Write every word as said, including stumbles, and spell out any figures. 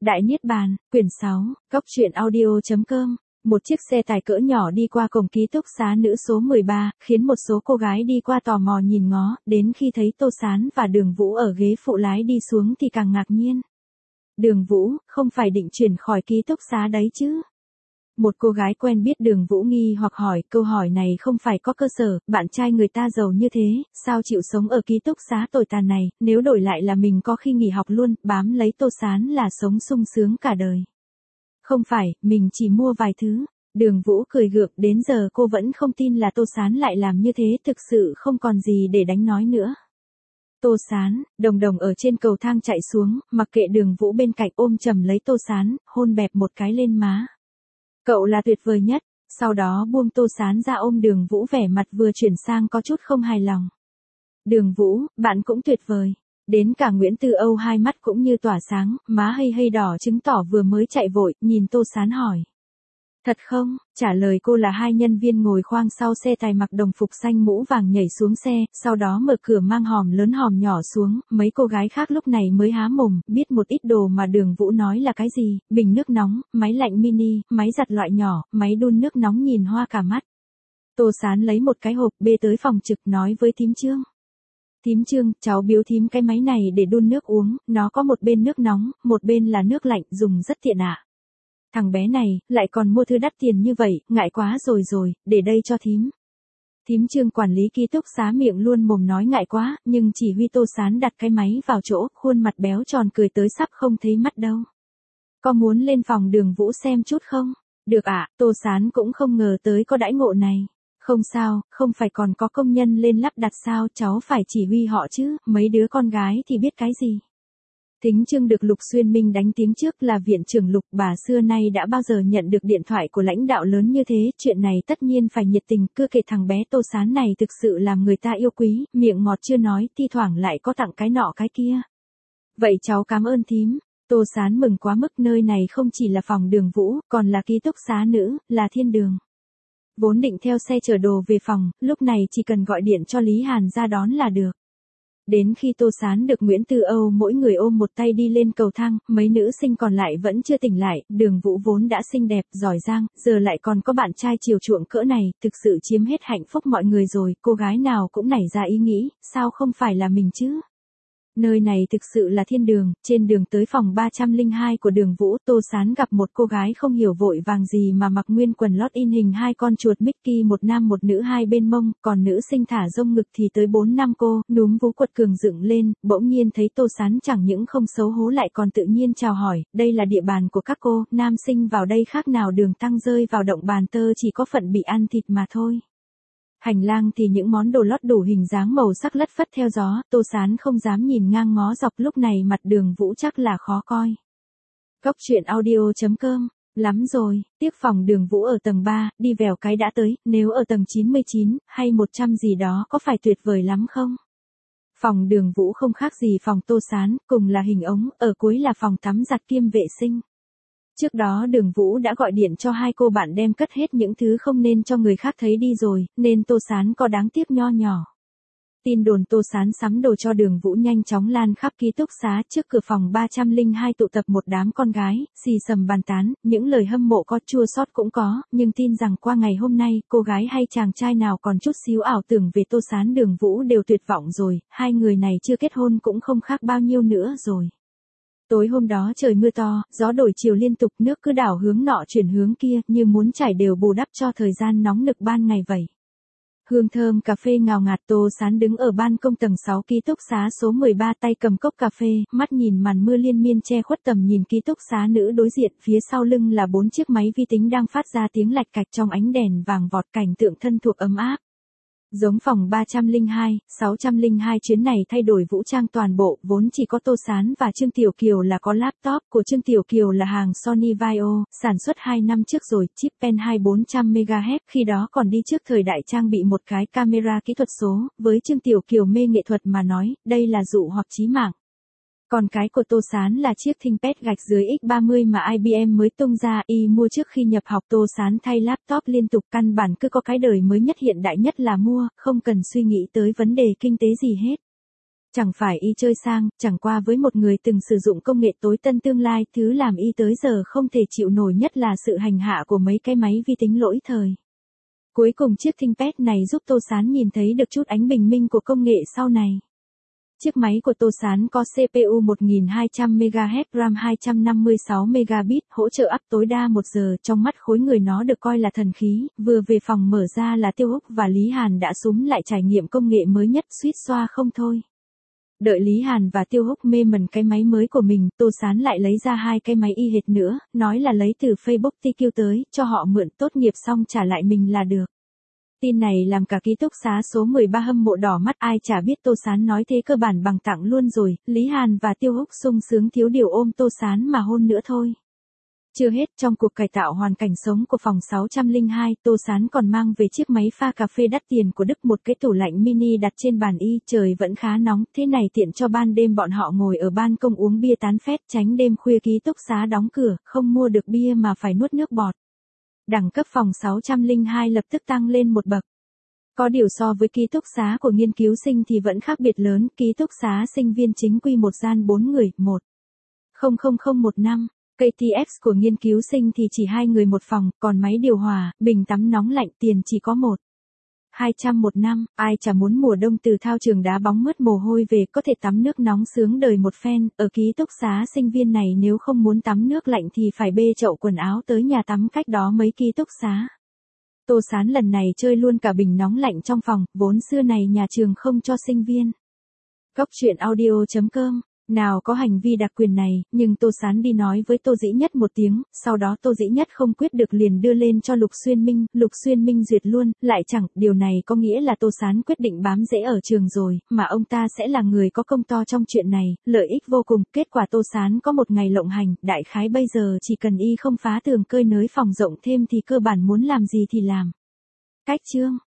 Đại Niết Bàn, quyển sáu, Cốc truyện audio.com. Một chiếc xe tải cỡ nhỏ đi qua cổng ký túc xá nữ số mười ba, khiến một số cô gái đi qua tò mò nhìn ngó, đến khi thấy Tô Sán và Đường Vũ ở ghế phụ lái đi xuống thì càng ngạc nhiên. Đường Vũ, không phải định chuyển khỏi ký túc xá đấy chứ? Một cô gái quen biết Đường Vũ nghi hoặc hỏi, câu hỏi này không phải có cơ sở, bạn trai người ta giàu như thế, sao chịu sống ở ký túc xá tồi tàn này, nếu đổi lại là mình có khi nghỉ học luôn, bám lấy Tô Sán là sống sung sướng cả đời. Không phải, mình chỉ mua vài thứ. Đường Vũ cười gượng, đến giờ cô vẫn không tin là Tô Sán lại làm như thế, thực sự không còn gì để đánh nói nữa. Tô Sán, Đồng Đồng ở trên cầu thang chạy xuống, mặc kệ Đường Vũ bên cạnh ôm chầm lấy Tô Sán, hôn bẹp một cái lên má. Cậu là tuyệt vời nhất, sau đó buông Tô Sán ra ôm Đường Vũ, vẻ mặt vừa chuyển sang có chút không hài lòng. Đường Vũ, bạn cũng tuyệt vời. Đến cả Nguyễn Tư Âu hai mắt cũng như tỏa sáng, má hây hây đỏ chứng tỏ vừa mới chạy vội, nhìn Tô Sán hỏi. Thật không? Trả lời cô là hai nhân viên ngồi khoang sau xe tải mặc đồng phục xanh mũ vàng nhảy xuống xe, sau đó mở cửa mang hòm lớn hòm nhỏ xuống, mấy cô gái khác lúc này mới há mồm, biết một ít đồ mà Đường Vũ nói là cái gì, bình nước nóng, máy lạnh mini, máy giặt loại nhỏ, máy đun nước nóng, nhìn hoa cả mắt. Tô Sán lấy một cái hộp bê tới phòng trực nói với thím Trương. Thím Trương, cháu biếu thím cái máy này để đun nước uống, nó có một bên nước nóng, một bên là nước lạnh, dùng rất tiện ạ. À. Thằng bé này, lại còn mua thứ đắt tiền như vậy, ngại quá rồi rồi, để đây cho thím. Thím Trương quản lý ký túc xá miệng luôn mồm nói ngại quá, nhưng chỉ huy Tô Sán đặt cái máy vào chỗ, khuôn mặt béo tròn cười tới sắp không thấy mắt đâu. Có muốn lên phòng Đường Vũ xem chút không? Được ạ, à, Tô Sán cũng không ngờ tới có đãi ngộ này. Không sao, không phải còn có công nhân lên lắp đặt sao, cháu phải chỉ huy họ chứ, mấy đứa con gái thì biết cái gì. Thính Trương được Lục Xuyên Minh đánh tiếng trước là viện trưởng Lục, bà xưa nay đã bao giờ nhận được điện thoại của lãnh đạo lớn như thế, chuyện này tất nhiên phải nhiệt tình, cứ kể thằng bé Tô Sán này thực sự làm người ta yêu quý, miệng ngọt chưa nói, thi thoảng lại có tặng cái nọ cái kia. Vậy cháu cảm ơn thím. Tô Sán mừng quá mức, nơi này không chỉ là phòng Đường Vũ, còn là ký túc xá nữ, là thiên đường. Vốn định theo xe chở đồ về phòng, lúc này chỉ cần gọi điện cho Lý Hàn ra đón là được. Đến khi Tô Sán được Nguyễn Tư Âu mỗi người ôm một tay đi lên cầu thang, mấy nữ sinh còn lại vẫn chưa tỉnh lại, Đường Vũ vốn đã xinh đẹp, giỏi giang, giờ lại còn có bạn trai chiều chuộng cỡ này, thực sự chiếm hết hạnh phúc mọi người rồi, cô gái nào cũng nảy ra ý nghĩ, sao không phải là mình chứ? Nơi này thực sự là thiên đường, trên đường tới phòng ba trăm lẻ hai của Đường Vũ, Tô Sán gặp một cô gái không hiểu vội vàng gì mà mặc nguyên quần lót in hình hai con chuột Mickey, một nam một nữ hai bên mông, còn nữ sinh thả rông ngực thì tới bốn năm cô, núm vú quật cường dựng lên, bỗng nhiên thấy Tô Sán chẳng những không xấu hố lại còn tự nhiên chào hỏi, đây là địa bàn của các cô, nam sinh vào đây khác nào đường tăng rơi vào động bàn tơ, chỉ có phận bị ăn thịt mà thôi. Hành lang thì những món đồ lót đủ hình dáng màu sắc lất phất theo gió, Tô Sán không dám nhìn ngang ngó dọc, lúc này mặt Đường Vũ chắc là khó coi. Cốc truyện audio.com, lắm rồi, tiếc phòng Đường Vũ ở tầng ba, đi vèo cái đã tới, nếu ở tầng chín mươi chín, hay một trăm gì đó có phải tuyệt vời lắm không? Phòng Đường Vũ không khác gì phòng Tô Sán, cùng là hình ống, ở cuối là phòng tắm giặt kiêm vệ sinh. Trước đó Đường Vũ đã gọi điện cho hai cô bạn đem cất hết những thứ không nên cho người khác thấy đi rồi, nên Tô Sán có đáng tiếc nho nhỏ. Tin đồn Tô Sán sắm đồ cho Đường Vũ nhanh chóng lan khắp ký túc xá, trước cửa phòng ba trăm lẻ hai tụ tập một đám con gái, xì xầm bàn tán, những lời hâm mộ có, chua xót cũng có, nhưng tin rằng qua ngày hôm nay, cô gái hay chàng trai nào còn chút xíu ảo tưởng về Tô Sán Đường Vũ đều tuyệt vọng rồi, hai người này chưa kết hôn cũng không khác bao nhiêu nữa rồi. Tối hôm đó trời mưa to, gió đổi chiều liên tục, nước cứ đảo hướng nọ chuyển hướng kia, như muốn chảy đều bù đắp cho thời gian nóng nực ban ngày vậy. Hương thơm cà phê ngào ngạt, Tô Sán đứng ở ban công tầng sáu ký túc xá số mười ba, tay cầm cốc cà phê, mắt nhìn màn mưa liên miên che khuất tầm nhìn ký túc xá nữ đối diện, phía sau lưng là bốn chiếc máy vi tính đang phát ra tiếng lạch cạch trong ánh đèn vàng vọt, cảnh tượng thân thuộc ấm áp. Giống phòng ba trăm lẻ hai, sáu trăm lẻ hai chuyến này thay đổi vũ trang toàn bộ, vốn chỉ có Tô Sán và Trương Tiểu Kiều là có laptop, của Trương Tiểu Kiều là hàng Sony Vaio, sản xuất hai năm trước rồi, chip pen hai bốn trăm mê ga héc, khi đó còn đi trước thời đại trang bị một cái camera kỹ thuật số, với Trương Tiểu Kiều mê nghệ thuật mà nói, đây là dụ hoặc chí mạng. Còn cái của Tô Sán là chiếc ThinkPad gạch dưới X ba mươi mà I B M mới tung ra, y mua trước khi nhập học. Tô Sán thay laptop liên tục, căn bản cứ có cái đời mới nhất hiện đại nhất là mua, không cần suy nghĩ tới vấn đề kinh tế gì hết. Chẳng phải y chơi sang, chẳng qua với một người từng sử dụng công nghệ tối tân tương lai, thứ làm y tới giờ không thể chịu nổi nhất là sự hành hạ của mấy cái máy vi tính lỗi thời. Cuối cùng chiếc ThinkPad này giúp Tô Sán nhìn thấy được chút ánh bình minh của công nghệ sau này. Chiếc máy của Tô Sán có xê pê u một nghìn hai trăm mê ga héc, RAM hai trăm năm mươi sáu mê ga bit, hỗ trợ up tối đa một giờ, trong mắt khối người nó được coi là thần khí, vừa về phòng mở ra là Tiêu Húc và Lý Hàn đã súm lại trải nghiệm công nghệ mới nhất, suýt xoa không thôi. Đợi Lý Hàn và Tiêu Húc mê mẩn cái máy mới của mình, Tô Sán lại lấy ra hai cái máy y hệt nữa, nói là lấy từ Facebook tê quy tới, cho họ mượn, tốt nghiệp xong trả lại mình là được. Tin này làm cả ký túc xá số mười ba hâm mộ đỏ mắt, ai chả biết Tô Sán nói thế cơ bản bằng tặng luôn rồi, Lý Hàn và Tiêu Húc sung sướng thiếu điều ôm Tô Sán mà hôn nữa thôi. Chưa hết, trong cuộc cải tạo hoàn cảnh sống của phòng sáu không hai, Tô Sán còn mang về chiếc máy pha cà phê đắt tiền của Đức, một cái tủ lạnh mini đặt trên bàn y, trời vẫn khá nóng, thế này tiện cho ban đêm bọn họ ngồi ở ban công uống bia tán phét, tránh đêm khuya ký túc xá đóng cửa, không mua được bia mà phải nuốt nước bọt. Đẳng cấp phòng sáu không hai lập tức tăng lên một bậc. Có điều so với ký túc xá của nghiên cứu sinh thì vẫn khác biệt lớn, ký túc xá sinh viên chính quy một gian bốn người, một không không không một năm. ca tê ép của nghiên cứu sinh thì chỉ hai người một phòng, còn máy điều hòa, bình tắm nóng lạnh, tiền chỉ có một hai trăm một năm, ai chả muốn mùa đông từ thao trường đá bóng mướt mồ hôi về có thể tắm nước nóng sướng đời một phen, ở ký túc xá sinh viên này nếu không muốn tắm nước lạnh thì phải bê chậu quần áo tới nhà tắm cách đó mấy ký túc xá. Tô Sán lần này chơi luôn cả bình nóng lạnh trong phòng, vốn xưa này nhà trường không cho sinh viên. Góc truyện audio chấm com nào có hành vi đặc quyền này, nhưng Tô Sán đi nói với Tô Dĩ Nhất một tiếng, sau đó Tô Dĩ Nhất không quyết được liền đưa lên cho Lục Xuyên Minh, Lục Xuyên Minh duyệt luôn, lại chẳng, điều này có nghĩa là Tô Sán quyết định bám rễ ở trường rồi, mà ông ta sẽ là người có công to trong chuyện này, lợi ích vô cùng, kết quả Tô Sán có một ngày lộng hành, đại khái bây giờ chỉ cần y không phá tường cơi nới phòng rộng thêm thì cơ bản muốn làm gì thì làm. Cách chương